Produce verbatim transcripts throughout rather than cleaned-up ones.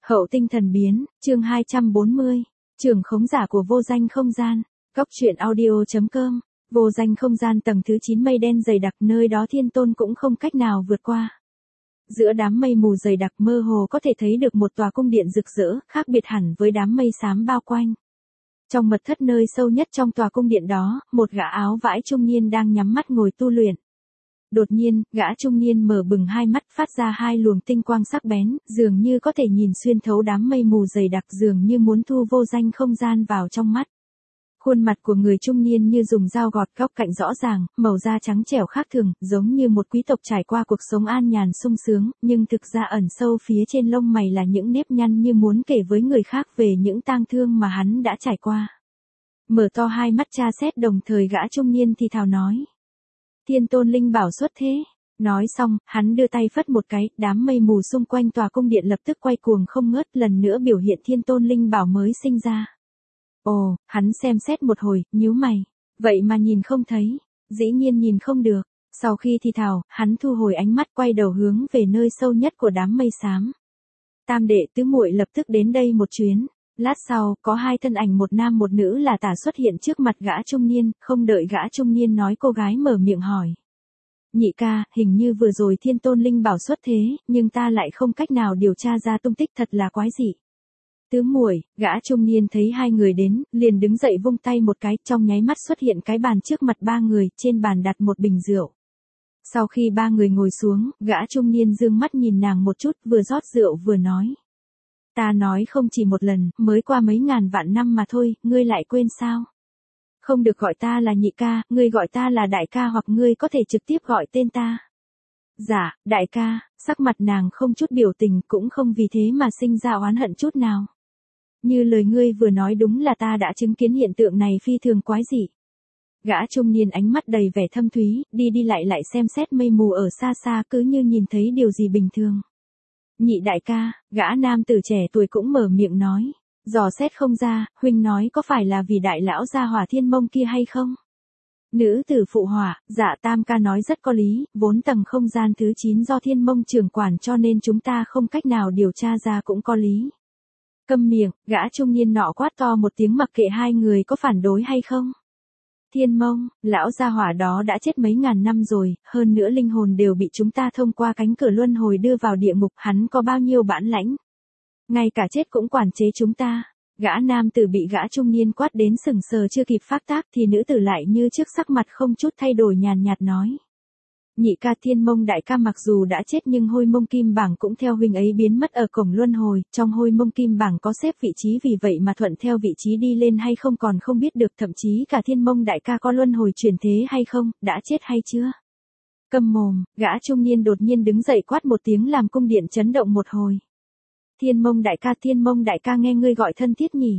Hậu tinh thần biến, chương hai trăm bốn mươi. Trường khống giả của vô danh không gian. Góc truyện audio.com. Vô danh không gian tầng thứ chín, mây đen dày đặc, nơi đó thiên tôn cũng không cách nào vượt qua. Giữa đám mây mù dày đặc mơ hồ có thể thấy được một tòa cung điện rực rỡ, khác biệt hẳn với đám mây xám bao quanh. Trong mật thất nơi sâu nhất trong tòa cung điện đó, một gã áo vải trung niên đang nhắm mắt ngồi tu luyện. Đột nhiên, gã trung niên mở bừng hai mắt, phát ra hai luồng tinh quang sắc bén, dường như có thể nhìn xuyên thấu đám mây mù dày đặc, dường như muốn thu vô danh không gian vào trong mắt. Khuôn mặt của người trung niên như dùng dao gọt, góc cạnh rõ ràng, màu da trắng trẻo khác thường, giống như một quý tộc trải qua cuộc sống an nhàn sung sướng, nhưng thực ra ẩn sâu phía trên lông mày là những nếp nhăn như muốn kể với người khác về những tang thương mà hắn đã trải qua. Mở to hai mắt tra xét, đồng thời gã trung niên thì thào nói: Thiên tôn linh bảo xuất thế. Nói xong, hắn đưa tay phất một cái, đám mây mù xung quanh tòa cung điện lập tức quay cuồng không ngớt, lần nữa biểu hiện thiên tôn linh bảo mới sinh ra. Ồ, hắn xem xét một hồi, nhíu mày. Vậy mà nhìn không thấy. Dĩ nhiên nhìn không được. Sau khi thì thào, hắn thu hồi ánh mắt, quay đầu hướng về nơi sâu nhất của đám mây xám. Tam đệ tứ muội lập tức đến đây một chuyến. Lát sau, có hai thân ảnh một nam một nữ là tả xuất hiện trước mặt gã trung niên, không đợi gã trung niên nói, cô gái mở miệng hỏi. Nhị ca, hình như vừa rồi thiên tôn linh bảo xuất thế, nhưng ta lại không cách nào điều tra ra tung tích, thật là quái dị. Tứ muội, gã trung niên thấy hai người đến, liền đứng dậy vung tay một cái, trong nháy mắt xuất hiện cái bàn trước mặt ba người, trên bàn đặt một bình rượu. Sau khi ba người ngồi xuống, gã trung niên dương mắt nhìn nàng một chút, vừa rót rượu vừa nói. Ta nói không chỉ một lần, mới qua mấy ngàn vạn năm mà thôi, ngươi lại quên sao? Không được gọi ta là nhị ca, ngươi gọi ta là đại ca, hoặc ngươi có thể trực tiếp gọi tên ta. Dạ, đại ca. Sắc mặt nàng không chút biểu tình, cũng không vì thế mà sinh ra oán hận chút nào. Như lời ngươi vừa nói, đúng là ta đã chứng kiến hiện tượng này phi thường quái dị. Gã trung niên ánh mắt đầy vẻ thâm thúy, đi đi lại lại xem xét mây mù ở xa xa, cứ như nhìn thấy điều gì bình thường. Nhị đại ca, gã nam tử trẻ tuổi cũng mở miệng nói. Dò xét không ra, huynh nói có phải là vì đại lão gia hỏa thiên mông kia hay không? Nữ tử phụ họa, dạ tam ca nói rất có lý, vốn tầng không gian thứ chín do thiên mông trưởng quản cho nên chúng ta không cách nào điều tra ra cũng có lý. Câm miệng, gã trung niên nọ quát to một tiếng, mặc kệ hai người có phản đối hay không. Thiên mông, lão gia hỏa đó đã chết mấy ngàn năm rồi, hơn nữa linh hồn đều bị chúng ta thông qua cánh cửa luân hồi đưa vào địa ngục, hắn có bao nhiêu bản lãnh. Ngay cả chết cũng quản chế chúng ta. Gã nam tử bị gã trung niên quát đến sừng sờ chưa kịp phát tác thì nữ tử lại như trước sắc mặt không chút thay đổi nhàn nhạt nói. Nhị ca, thiên mông đại ca mặc dù đã chết nhưng hôi mông kim bảng cũng theo huynh ấy biến mất ở cổng luân hồi, trong hôi mông kim bảng có xếp vị trí, vì vậy mà thuận theo vị trí đi lên hay không còn không biết được, thậm chí cả thiên mông đại ca có luân hồi chuyển thế hay không, đã chết hay chưa. Câm mồm, gã trung niên đột nhiên đứng dậy quát một tiếng làm cung điện chấn động một hồi. Thiên mông đại ca, thiên mông đại ca, nghe ngươi gọi thân thiết nhỉ.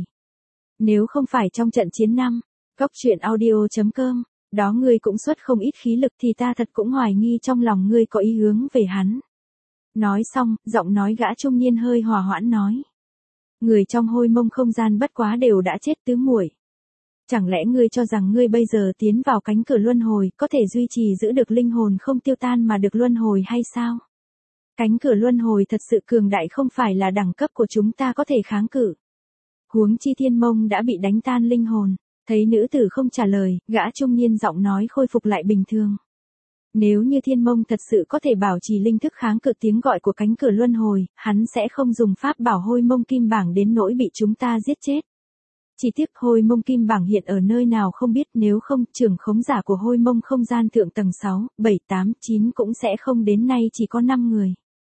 Nếu không phải trong trận chiến năm, góc truyện audio.com, đó ngươi cũng xuất không ít khí lực thì ta thật cũng hoài nghi trong lòng ngươi có ý hướng về hắn. Nói xong, giọng nói gã trung niên hơi hòa hoãn nói. Người trong hôi mông không gian bất quá đều đã chết tứ muội. Chẳng lẽ ngươi cho rằng ngươi bây giờ tiến vào cánh cửa luân hồi có thể duy trì giữ được linh hồn không tiêu tan mà được luân hồi hay sao? Cánh cửa luân hồi thật sự cường đại, không phải là đẳng cấp của chúng ta có thể kháng cự. Huống chi thiên mông đã bị đánh tan linh hồn. Thấy nữ tử không trả lời, gã trung niên giọng nói khôi phục lại bình thường. Nếu như thiên mông thật sự có thể bảo trì linh thức kháng cự tiếng gọi của cánh cửa luân hồi, hắn sẽ không dùng pháp bảo hôi mông kim bảng đến nỗi bị chúng ta giết chết. Chỉ tiếc hôi mông kim bảng hiện ở nơi nào không biết, nếu không trưởng khống giả của hôi mông không gian thượng tầng sáu, bảy, tám, chín cũng sẽ không đến nay chỉ có năm người.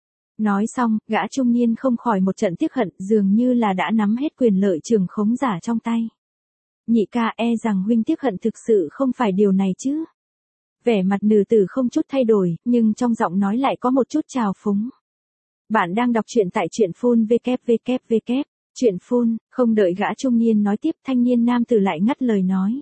Nói xong, gã trung niên không khỏi một trận tiếc hận, dường như là đã nắm hết quyền lợi trưởng khống giả trong tay. Nhị ca, e rằng huynh tiếc hận thực sự không phải điều này chứ. Vẻ mặt nữ tử không chút thay đổi, nhưng trong giọng nói lại có một chút trào phúng. Bạn đang đọc truyện tại truyện phun www. Truyện phun, không đợi gã trung niên nói tiếp, thanh niên nam tử lại ngắt lời nói.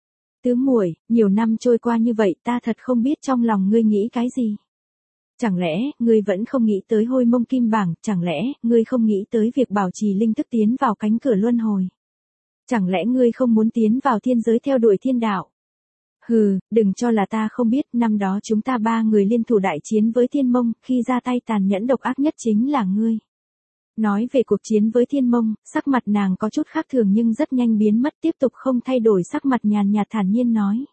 Tứ muội, nhiều năm trôi qua như vậy, ta thật không biết trong lòng ngươi nghĩ cái gì. Chẳng lẽ, ngươi vẫn không nghĩ tới hôi mông kim bảng, chẳng lẽ, ngươi không nghĩ tới việc bảo trì linh thức tiến vào cánh cửa luân hồi. Chẳng lẽ ngươi không muốn tiến vào thiên giới theo đuổi thiên đạo? Hừ, đừng cho là ta không biết, năm đó chúng ta ba người liên thủ đại chiến với thiên mông, khi ra tay tàn nhẫn độc ác nhất chính là ngươi. Nói về cuộc chiến với Thiên Mông, sắc mặt nàng có chút khác thường nhưng rất nhanh biến mất, tiếp tục không thay đổi sắc mặt nhàn nhạt thản nhiên nói.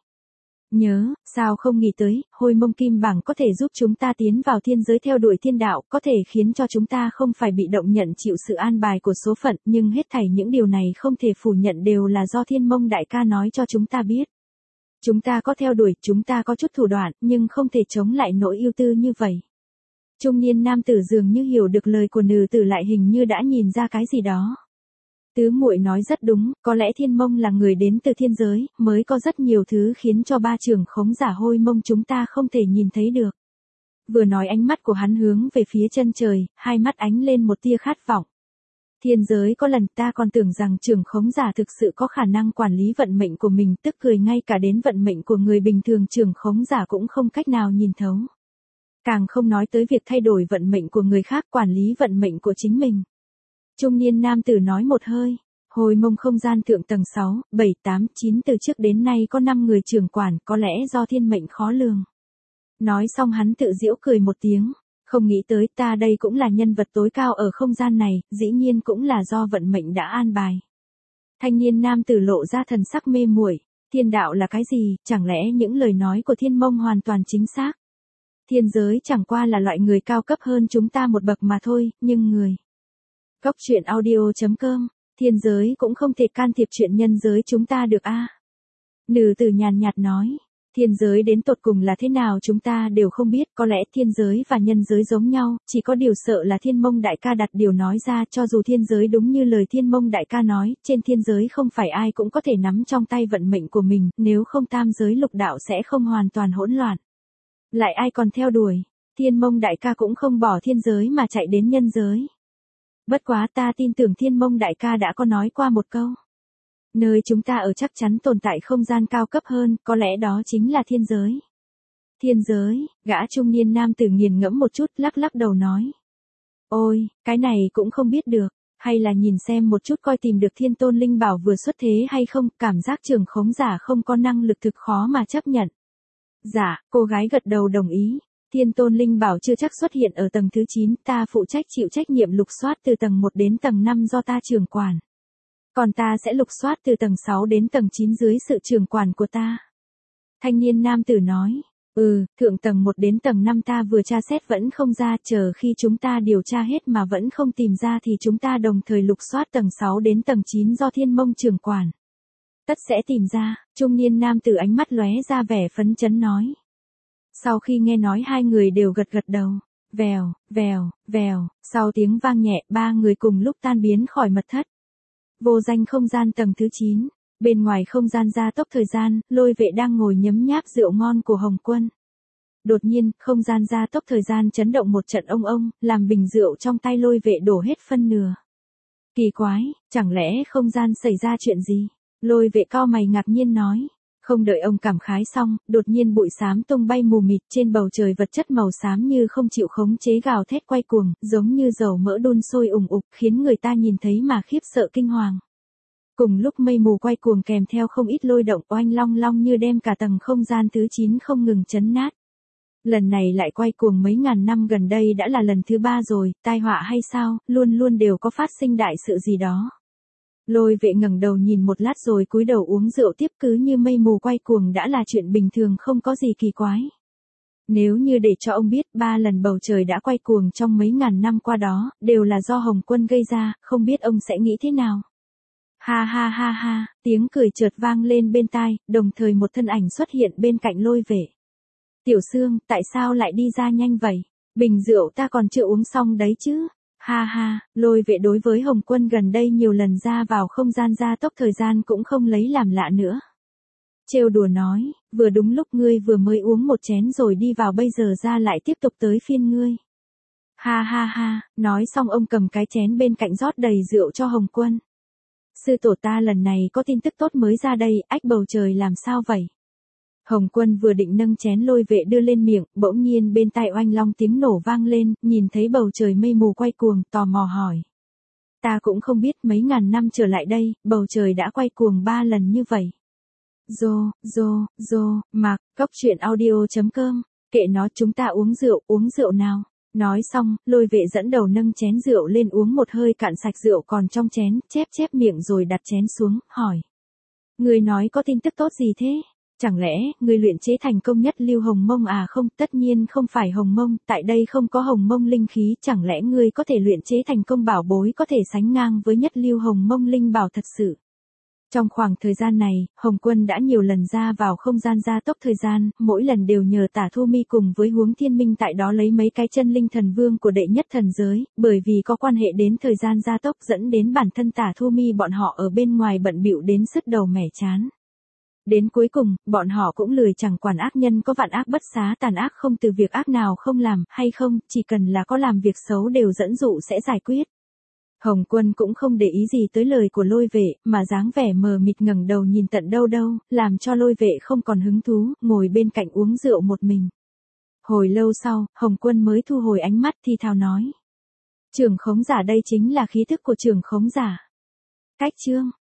Nhớ, sao không nghĩ tới, Hôi Mông Kim Bảng có thể giúp chúng ta tiến vào thiên giới theo đuổi thiên đạo, có thể khiến cho chúng ta không phải bị động nhận chịu sự an bài của số phận, nhưng hết thảy những điều này không thể phủ nhận đều là do Thiên Mông đại ca nói cho chúng ta biết. Chúng ta có theo đuổi, chúng ta có chút thủ đoạn, nhưng không thể chống lại nỗi ưu tư như vậy. Trung niên nam tử dường như hiểu được lời của nữ tử lại hình như đã nhìn ra cái gì đó. Tứ muội nói rất đúng, có lẽ Thiên Mông là người đến từ thiên giới, mới có rất nhiều thứ khiến cho ba trưởng khống giả Hôi Mông chúng ta không thể nhìn thấy được. Vừa nói ánh mắt của hắn hướng về phía chân trời, hai mắt ánh lên một tia khát vọng. Thiên giới có lần ta còn tưởng rằng trưởng khống giả thực sự có khả năng quản lý vận mệnh của mình, tức cười ngay cả đến vận mệnh của người bình thường trưởng khống giả cũng không cách nào nhìn thấu. Càng không nói tới việc thay đổi vận mệnh của người khác, quản lý vận mệnh của chính mình. Trung niên nam tử nói một hơi, Hôi Mông không gian thượng tầng sáu, bảy, tám, chín từ trước đến nay có năm người trưởng quản, có lẽ do thiên mệnh khó lường. Nói xong hắn tự giễu cười một tiếng, không nghĩ tới ta đây cũng là nhân vật tối cao ở không gian này, dĩ nhiên cũng là do vận mệnh đã an bài. Thanh niên nam tử lộ ra thần sắc mê muội, thiên đạo là cái gì, chẳng lẽ những lời nói của Thiên Mông hoàn toàn chính xác? Thiên giới chẳng qua là loại người cao cấp hơn chúng ta một bậc mà thôi, nhưng người. Góc truyện audio chấm com, thiên giới cũng không thể can thiệp chuyện nhân giới chúng ta được a. À? Nữ tử nhàn nhạt nói, thiên giới đến tột cùng là thế nào chúng ta đều không biết, có lẽ thiên giới và nhân giới giống nhau, chỉ có điều sợ là Thiên Mông đại ca đặt điều nói ra, cho dù thiên giới đúng như lời Thiên Mông đại ca nói, trên thiên giới không phải ai cũng có thể nắm trong tay vận mệnh của mình, nếu không tam giới lục đạo sẽ không hoàn toàn hỗn loạn. Lại ai còn theo đuổi, Thiên Mông đại ca cũng không bỏ thiên giới mà chạy đến nhân giới. Bất quá ta tin tưởng Thiên Mông đại ca đã có nói qua một câu. Nơi chúng ta ở chắc chắn tồn tại không gian cao cấp hơn, có lẽ đó chính là thiên giới. Thiên giới, gã trung niên nam tử nghiền ngẫm một chút, lắc lắc đầu nói. Ôi, cái này cũng không biết được, hay là nhìn xem một chút coi tìm được thiên tôn linh bảo vừa xuất thế hay không, cảm giác trưởng khống giả không có năng lực thực khó mà chấp nhận. Dạ, cô gái gật đầu đồng ý. Thiên tôn linh bảo chưa chắc xuất hiện ở tầng thứ chín, ta phụ trách chịu trách nhiệm lục soát từ tầng một đến tầng năm do ta trưởng quản. Còn ta sẽ lục soát từ tầng sáu đến tầng chín dưới sự trưởng quản của ta. Thanh niên nam tử nói, ừ, thượng tầng một đến tầng năm ta vừa tra xét vẫn không ra, chờ khi chúng ta điều tra hết mà vẫn không tìm ra thì chúng ta đồng thời lục soát tầng sáu đến tầng chín do Thiên Mông trưởng quản. Tất sẽ tìm ra, trung niên nam tử ánh mắt lóe ra vẻ phấn chấn nói. Sau khi nghe nói hai người đều gật gật đầu, vèo, vèo, vèo, sau tiếng vang nhẹ, ba người cùng lúc tan biến khỏi mật thất. Vô danh không gian tầng thứ chín, bên ngoài không gian gia tốc thời gian, Lôi Vệ đang ngồi nhấm nháp rượu ngon của Hồng Quân. Đột nhiên, không gian gia tốc thời gian chấn động một trận ông ông, làm bình rượu trong tay Lôi Vệ đổ hết phân nửa. Kỳ quái, chẳng lẽ không gian xảy ra chuyện gì? Lôi Vệ cau mày ngạc nhiên nói. Không đợi ông cảm khái xong, đột nhiên bụi xám tung bay mù mịt, trên bầu trời vật chất màu xám như không chịu khống chế gào thét quay cuồng, giống như dầu mỡ đun sôi ủng ục, khiến người ta nhìn thấy mà khiếp sợ kinh hoàng. Cùng lúc mây mù quay cuồng kèm theo không ít lôi động oanh long long như đem cả tầng không gian thứ chín không ngừng chấn nát. Lần này lại quay cuồng mấy ngàn năm gần đây đã là lần thứ ba rồi, tai họa hay sao, luôn luôn đều có phát sinh đại sự gì đó. Lôi Vệ ngẩng đầu nhìn một lát rồi cúi đầu uống rượu tiếp, cứ như mây mù quay cuồng đã là chuyện bình thường không có gì kỳ quái. Nếu như để cho ông biết ba lần bầu trời đã quay cuồng trong mấy ngàn năm qua đó, đều là do Hồng Quân gây ra, không biết ông sẽ nghĩ thế nào. Ha ha ha ha, tiếng cười chợt vang lên bên tai, đồng thời một thân ảnh xuất hiện bên cạnh Lôi Vệ. Tiểu Sương, tại sao lại đi ra nhanh vậy? Bình rượu ta còn chưa uống xong đấy chứ. Ha ha, Lôi Vệ đối với Hồng Quân gần đây nhiều lần ra vào không gian gia tốc thời gian cũng không lấy làm lạ nữa. Trêu đùa nói, vừa đúng lúc ngươi vừa mới uống một chén rồi đi vào bây giờ ra lại tiếp tục tới phiên ngươi. Ha ha ha, nói xong ông cầm cái chén bên cạnh rót đầy rượu cho Hồng Quân. Sư tổ ta lần này có tin tức tốt mới ra đây, ách bầu trời làm sao vậy? Hồng Quân vừa định nâng chén Lôi Vệ đưa lên miệng, bỗng nhiên bên tai oanh long tiếng nổ vang lên, nhìn thấy bầu trời mây mù quay cuồng, tò mò hỏi. Ta cũng không biết mấy ngàn năm trở lại đây, bầu trời đã quay cuồng ba lần như vậy. Rô, rô, rô, mặc, góc truyện audio chấm com, kệ nó chúng ta uống rượu, uống rượu nào. Nói xong, lôi vệ dẫn đầu nâng chén rượu lên uống một hơi cạn sạch rượu còn trong chén, chép chép miệng rồi đặt chén xuống, hỏi. Người nói có tin tức tốt gì thế? Chẳng lẽ, người luyện chế thành công nhất lưu hồng mông à? Không, tất nhiên không phải hồng mông, tại đây không có hồng mông linh khí, chẳng lẽ ngươi có thể luyện chế thành công bảo bối có thể sánh ngang với nhất lưu hồng mông linh bảo thật sự? Trong khoảng thời gian này, Hồng Quân đã nhiều lần ra vào không gian gia tốc thời gian, mỗi lần đều nhờ Tả Thu Mi cùng với Huống Thiên Minh tại đó lấy mấy cái chân linh thần vương của đệ nhất thần giới, bởi vì có quan hệ đến thời gian gia tốc dẫn đến bản thân Tả Thu Mi bọn họ ở bên ngoài bận bịu đến sứt đầu mẻ chán. Đến cuối cùng, bọn họ cũng lười chẳng quản ác nhân có vạn ác bất xá, tàn ác không từ việc ác nào không làm, hay không, chỉ cần là có làm việc xấu đều dẫn dụ sẽ giải quyết. Hồng Quân cũng không để ý gì tới lời của lôi vệ, mà dáng vẻ mờ mịt ngẩng đầu nhìn tận đâu đâu, làm cho lôi vệ không còn hứng thú, ngồi bên cạnh uống rượu một mình. Hồi lâu sau, Hồng Quân mới thu hồi ánh mắt thì thào nói. Trưởng khống giả đây chính là khí thức của trưởng khống giả. Cách chương.